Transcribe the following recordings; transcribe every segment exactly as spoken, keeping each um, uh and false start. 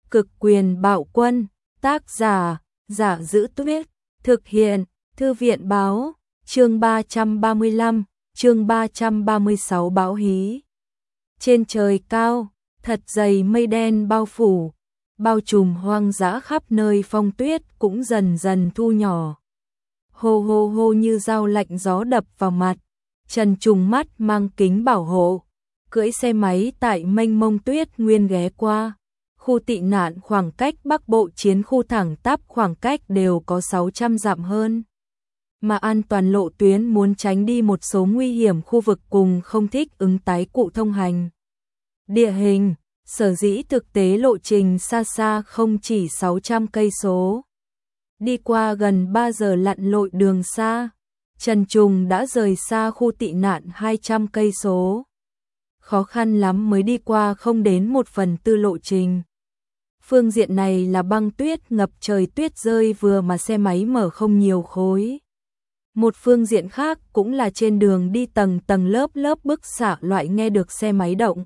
Cực quyền bạo quân, tác giả, Giả Giữ Tuyết, thực hiện, Thư viện báo, chương ba trăm ba mươi lăm, chương ba trăm ba mươi sáu bão hí. Trên trời cao, thật dày mây đen bao phủ, bao trùm hoang dã khắp nơi, phong tuyết cũng dần dần thu nhỏ. Hô hô hô như dao lạnh gió đập vào mặt, Trần Trùng mắt mang kính bảo hộ, cưỡi xe máy tại mênh mông tuyết nguyên ghé qua. Khu tị nạn khoảng cách Bắc Bộ chiến khu thẳng tắp khoảng cách đều có sáu trăm dặm hơn. Mà an toàn lộ tuyến muốn tránh đi một số nguy hiểm khu vực cùng không thích ứng tái cụ thông hành. Địa hình, sở dĩ thực tế lộ trình xa xa không chỉ sáu trăm cây số. Đi qua gần ba giờ lặn lội đường xa, Trần Trùng đã rời xa khu tị nạn hai trăm cây số. Khó khăn lắm mới đi qua không đến một phần tư lộ trình. Phương diện này là băng tuyết ngập trời, tuyết rơi vừa mà xe máy mở không nhiều khối. Một phương diện khác cũng là trên đường đi tầng tầng lớp lớp bức xạ loại, nghe được xe máy động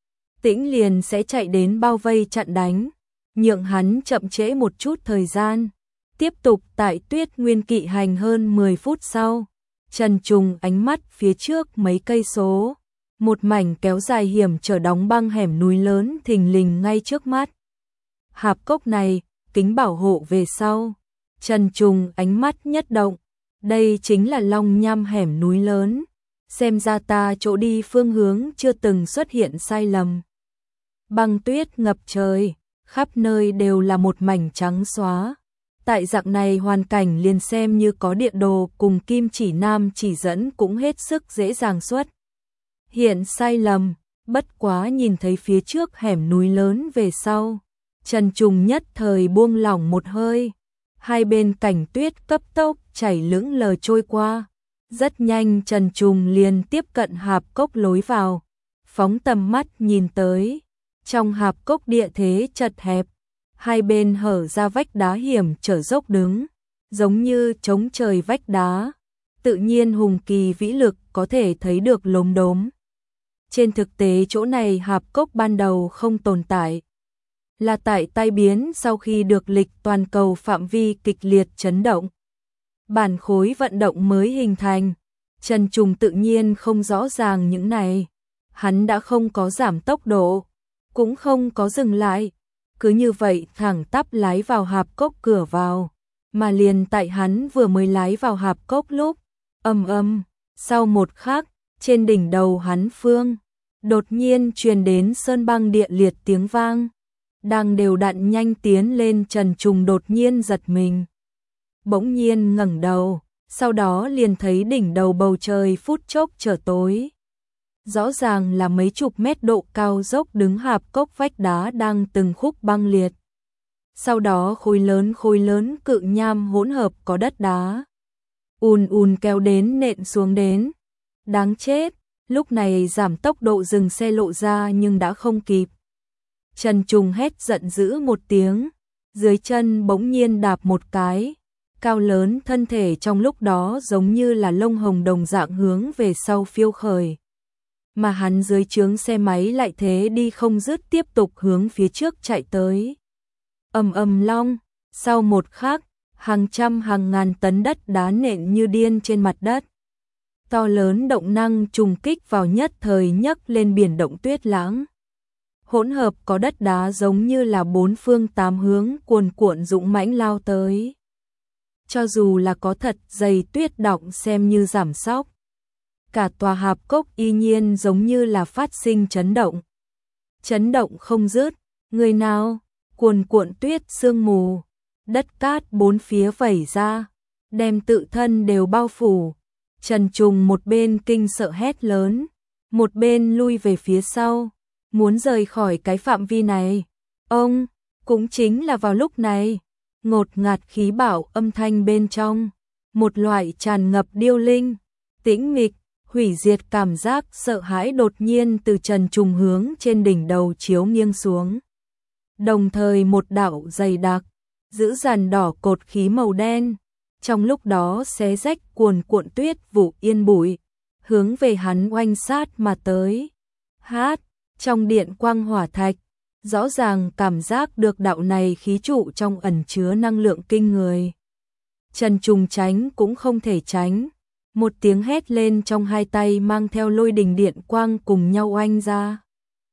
tĩnh liền sẽ chạy đến bao vây chặn đánh, nhượng hắn chậm trễ một chút thời gian. Tiếp tục tại tuyết nguyên kỵ hành hơn mười phút sau, Trần Trùng ánh mắt phía trước mấy cây số, một mảnh kéo dài hiểm trở đóng băng hẻm núi lớn thình lình ngay trước mắt. Hạp cốc này, kính bảo hộ về sau, Trần Trùng ánh mắt nhất động, đây chính là Long Nham hẻm núi lớn, xem ra ta chỗ đi phương hướng chưa từng xuất hiện sai lầm. Băng tuyết ngập trời, khắp nơi đều là một mảnh trắng xóa. Tại dạng này hoàn cảnh liền xem như có địa đồ cùng kim chỉ nam chỉ dẫn cũng hết sức dễ dàng xuất hiện sai lầm. Bất quá nhìn thấy phía trước hẻm núi lớn về sau, Trần Trùng nhất thời buông lỏng một hơi. Hai bên cảnh tuyết cấp tốc chảy lững lờ trôi qua. Rất nhanh Trần Trùng liền tiếp cận hạp cốc lối vào, phóng tầm mắt nhìn tới. Trong hạp cốc địa thế chật hẹp, hai bên hở ra vách đá hiểm trở dốc đứng, giống như trống trời vách đá, tự nhiên hùng kỳ vĩ lực có thể thấy được lốm đốm. Trên thực tế chỗ này hạp cốc ban đầu không tồn tại, là tại tai biến sau khi được lịch toàn cầu phạm vi kịch liệt chấn động. Bản khối vận động mới hình thành, Trần Trùng tự nhiên không rõ ràng những này, hắn đã không có giảm tốc độ, cũng không có dừng lại. Cứ như vậy thẳng tắp lái vào hạp cốc cửa vào, mà liền tại hắn vừa mới lái vào hạp cốc lúc, ầm ầm, sau một khắc, trên đỉnh đầu hắn phương, đột nhiên truyền đến sơn băng địa liệt tiếng vang. Đang đều đặn nhanh tiến lên, Trần Trùng đột nhiên giật mình. Bỗng nhiên ngẩng đầu, sau đó liền thấy đỉnh đầu bầu trời phút chốc trở tối. Rõ ràng là mấy chục mét độ cao dốc đứng hạp cốc vách đá đang từng khúc băng liệt. Sau đó khối lớn khối lớn cự nham hỗn hợp có đất đá ùn ùn kéo đến nện xuống đến. Đáng chết, lúc này giảm tốc độ dừng xe lộ ra nhưng đã không kịp. Trần Trùng hét giận dữ một tiếng, dưới chân bỗng nhiên đạp một cái, cao lớn thân thể trong lúc đó giống như là lông hồng đồng dạng hướng về sau phiêu khởi. Mà hắn dưới trướng xe máy lại thế đi không dứt tiếp tục hướng phía trước chạy tới. Ầm ầm long, sau một khắc, hàng trăm hàng ngàn tấn đất đá nện như điên trên mặt đất. To lớn động năng trùng kích vào nhất thời nhấc lên biển động tuyết lãng. Hỗn hợp có đất đá giống như là bốn phương tám hướng cuồn cuộn dũng mãnh lao tới. Cho dù là có thật dày tuyết đọng xem như giảm sóc, cả tòa hạp cốc y nhiên giống như là phát sinh chấn động. Chấn động không dứt, người nào, cuồn cuộn tuyết sương mù, đất cát bốn phía vẩy ra, đem tự thân đều bao phủ. Trần Trùng một bên kinh sợ hét lớn, một bên lui về phía sau, muốn rời khỏi cái phạm vi này. Ông, cũng chính là vào lúc này, ngột ngạt khí bạo âm thanh bên trong, một loại tràn ngập điêu linh, tĩnh mịch, hủy diệt cảm giác sợ hãi đột nhiên từ Trần Trùng hướng trên đỉnh đầu chiếu nghiêng xuống. Đồng thời một đạo dày đặc, dữ dằn đỏ cột khí màu đen, trong lúc đó xé rách cuồn cuộn tuyết vụ yên bụi, hướng về hắn oanh sát mà tới. Hát, trong điện quang hỏa thạch, rõ ràng cảm giác được đạo này khí trụ trong ẩn chứa năng lượng kinh người. Trần Trùng tránh cũng không thể tránh, một tiếng hét lên trong hai tay mang theo lôi đình điện quang cùng nhau oanh ra.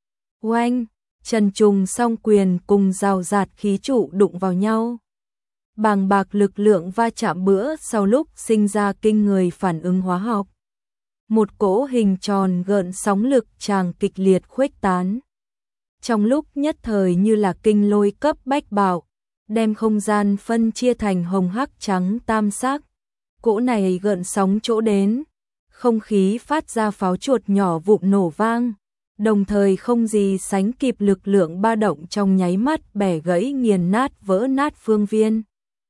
Oanh, Trần Trùng song quyền cùng rào rạt khí trụ đụng vào nhau. Bàng bạc lực lượng va chạm bữa sau lúc sinh ra kinh người phản ứng hóa học. Một cỗ hình tròn gợn sóng lực tràng kịch liệt khuếch tán. Trong lúc nhất thời như là kinh lôi cấp bách bạo, đem không gian phân chia thành hồng hắc trắng tam sắc. Cỗ này gợn sóng chỗ đến, không khí phát ra pháo chuột nhỏ vụn nổ vang, đồng thời không gì sánh kịp lực lượng ba động trong nháy mắt bẻ gãy nghiền nát vỡ nát phương viên.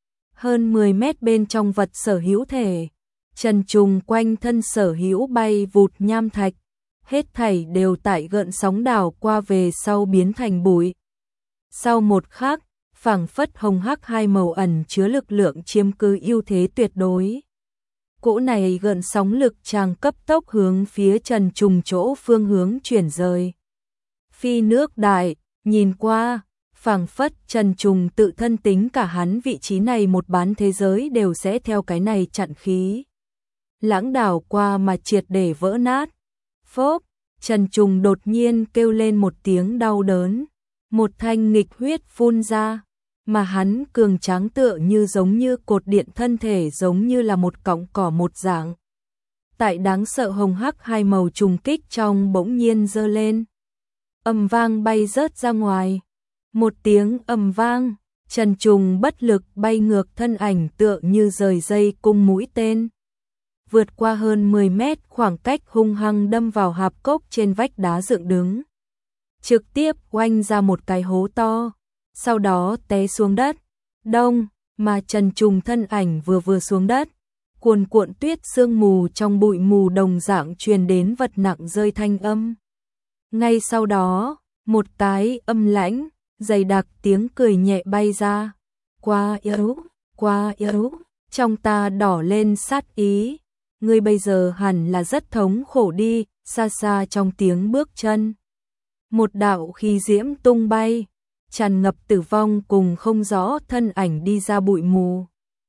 Hơn mười mét bên trong vật sở hữu thể, Trần Trùng quanh thân sở hữu bay vụt nham thạch, hết thảy đều tại gợn sóng đảo qua về sau biến thành bụi. Sau một khắc, phảng phất hồng hắc hai màu ẩn chứa lực lượng chiếm cứ ưu thế tuyệt đối. Cỗ này gợn sóng lực tràng cấp tốc hướng phía Trần Trùng chỗ phương hướng chuyển rời. Phi nước đại, nhìn qua, phảng phất Trần Trùng tự thân tính cả hắn vị trí này một bán thế giới đều sẽ theo cái này chặn khí. Lãng đảo qua mà triệt để vỡ nát. Phốp, Trần Trùng đột nhiên kêu lên một tiếng đau đớn, một thanh nghịch huyết phun ra, mà hắn cường tráng tựa như giống như cột điện thân thể giống như là một cọng cỏ một dạng. Tại đáng sợ hồng hắc hai màu trùng kích trong bỗng nhiên giơ lên. Ầm vang bay rớt ra ngoài. Một tiếng ầm vang, Trần Trùng bất lực bay ngược thân ảnh tựa như rời dây cung mũi tên. Vượt qua hơn mười mét khoảng cách hung hăng đâm vào hạp cốc trên vách đá dựng đứng. Trực tiếp oanh ra một cái hố to, sau đó té xuống đất. Đông, mà Trần Trùng thân ảnh vừa vừa xuống đất, cuồn cuộn tuyết sương mù trong bụi mù đồng dạng truyền đến vật nặng rơi thanh âm. Ngay sau đó, một cái âm lãnh, dày đặc tiếng cười nhẹ bay ra. Quá yếu, quá yếu, trong ta đỏ lên sát ý. Ngươi bây giờ hẳn là rất thống khổ đi, xa xa trong tiếng bước chân. Một đạo khí diễm tung bay, tràn ngập tử vong cùng không rõ thân ảnh đi ra bụi mù.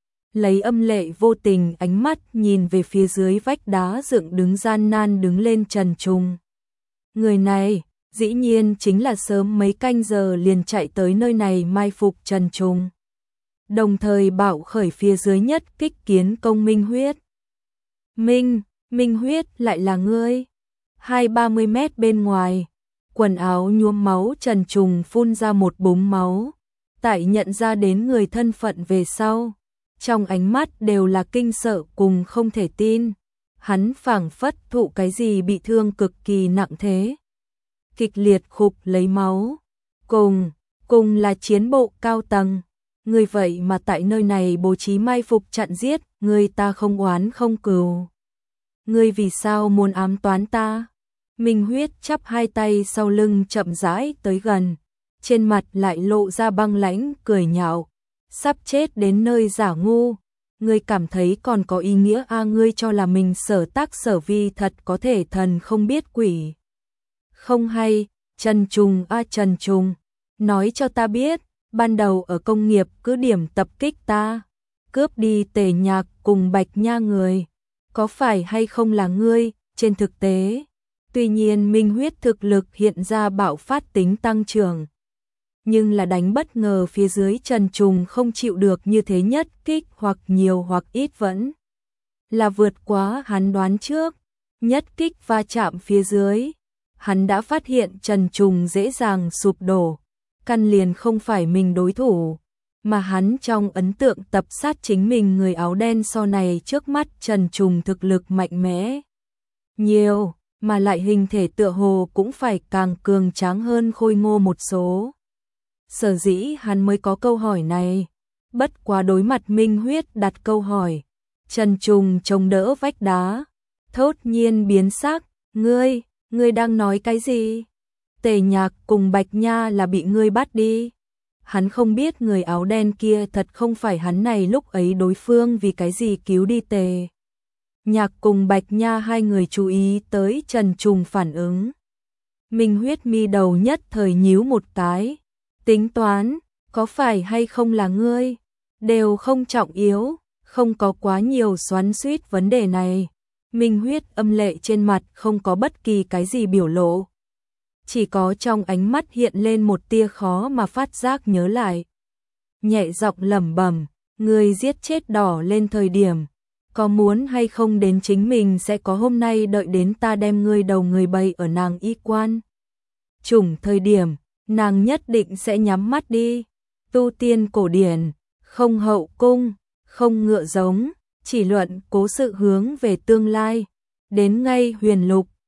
Lấy âm lệ vô tình ánh mắt nhìn về phía dưới vách đá dựng đứng gian nan đứng lên Trần Trùng. Người này, dĩ nhiên chính là sớm mấy canh giờ liền chạy tới nơi này mai phục Trần Trùng. Đồng thời bạo khởi phía dưới nhất kích kiến công Minh Huyết. Minh, Minh Huyết lại là ngươi. Hai ba mươi mét bên ngoài, quần áo nhuốm máu Trần Trùng phun ra một búng máu. Tại nhận ra đến người thân phận về sau, trong ánh mắt đều là kinh sợ cùng không thể tin. Hắn phảng phất thụ cái gì bị thương cực kỳ nặng thế. Kịch liệt khục lấy máu. Cùng, cùng là chiến bộ cao tầng. Người vậy mà tại nơi này bố trí mai phục chặn giết, người ta không oán không cừu. Ngươi vì sao muốn ám toán ta? Minh Huyết chắp hai tay sau lưng chậm rãi tới gần, trên mặt lại lộ ra băng lãnh cười nhạo. Sắp chết đến nơi giả ngu, ngươi cảm thấy còn có ý nghĩa a à, ngươi cho là mình sở tác sở vi thật có thể thần không biết quỷ. Không hay, Trần Trùng a à, Trần Trùng, nói cho ta biết, ban đầu ở công nghiệp cứ điểm tập kích ta, cướp đi Tề Nhạc cùng Bạch Nha người, có phải hay không là ngươi? Trên thực tế, tuy nhiên Minh Huyết thực lực hiện ra bạo phát tính tăng trưởng, nhưng là đánh bất ngờ phía dưới Trần Trùng không chịu được như thế nhất kích hoặc nhiều hoặc ít vẫn là vượt quá hắn đoán trước. Nhất kích va chạm phía dưới, hắn đã phát hiện Trần Trùng dễ dàng sụp đổ, căn liền không phải mình đối thủ, mà hắn trong ấn tượng tập sát chính mình người áo đen sau này trước mắt Trần Trùng thực lực mạnh mẽ nhiều, mà lại hình thể tựa hồ cũng phải càng cường tráng hơn khôi ngô một số. Sở dĩ hắn mới có câu hỏi này. Bất quá đối mặt Minh Huyết đặt câu hỏi, Trần Trùng chống đỡ vách đá, thốt nhiên biến sắc. Ngươi, ngươi đang nói cái gì? Tề Nhạc cùng Bạch Nha là bị ngươi bắt đi. Hắn không biết người áo đen kia thật không phải hắn này lúc ấy đối phương vì cái gì cứu đi Tề Nhạc cùng Bạch Nha hai người chú ý tới Trần Trùng phản ứng. Minh Huyết mi đầu nhất thời nhíu một cái, tính toán, có phải hay không là ngươi, đều không trọng yếu, không có quá nhiều xoắn xuýt vấn đề này. Minh Huyết âm lệ trên mặt không có bất kỳ cái gì biểu lộ, chỉ có trong ánh mắt hiện lên một tia khó mà phát giác nhớ lại. Nhẹ giọng lẩm bẩm, người giết chết đỏ lên thời điểm, có muốn hay không đến chính mình sẽ có hôm nay, đợi đến ta đem ngươi đầu người bày ở nàng y quan chủng thời điểm, nàng nhất định sẽ nhắm mắt đi. Tu tiên cổ điển, không hậu cung, không ngựa giống, chỉ luận cố sự hướng về tương lai. Đến ngay huyền lục,